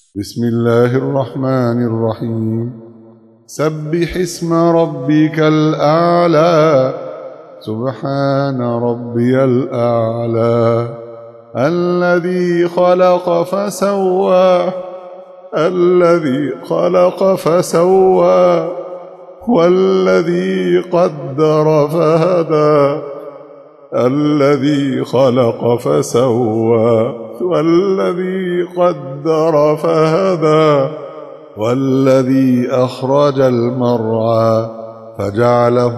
بسم الله الرحمن الرحيم. سبح اسم ربك الأعلى. سبحان ربي الأعلى. الذي خلق فسوى. الذي خلق فسوى. والذي قدر فهدى. الذي خلق فسوى. والذي قدر فهدى. والذي أخرج المرعى فجعله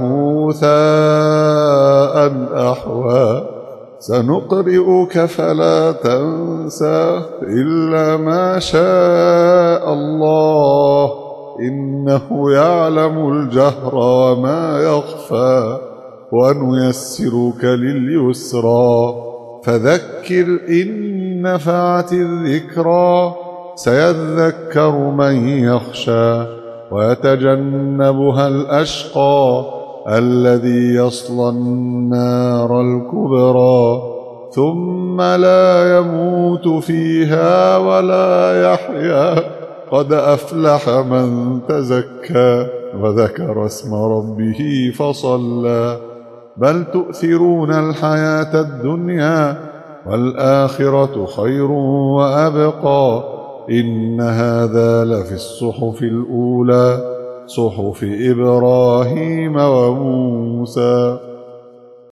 غثاء أحوى. سنقرئك فلا تنسى إلا ما شاء الله إنه يعلم الجهر وما يخفى. ونيسرك لليسرى فذكر إن نفعت الذكرى. سيذكر من يخشى ويتجنبها الأشقى الذي يصلى النار الكبرى ثم لا يموت فيها ولا يحيا. قد أفلح من تزكى وذكر اسم ربه فصلى. بل تؤثرون الحياة الدنيا والآخرة خير وأبقى. إن هذا لفي الصحف الأولى صحف إبراهيم وموسى.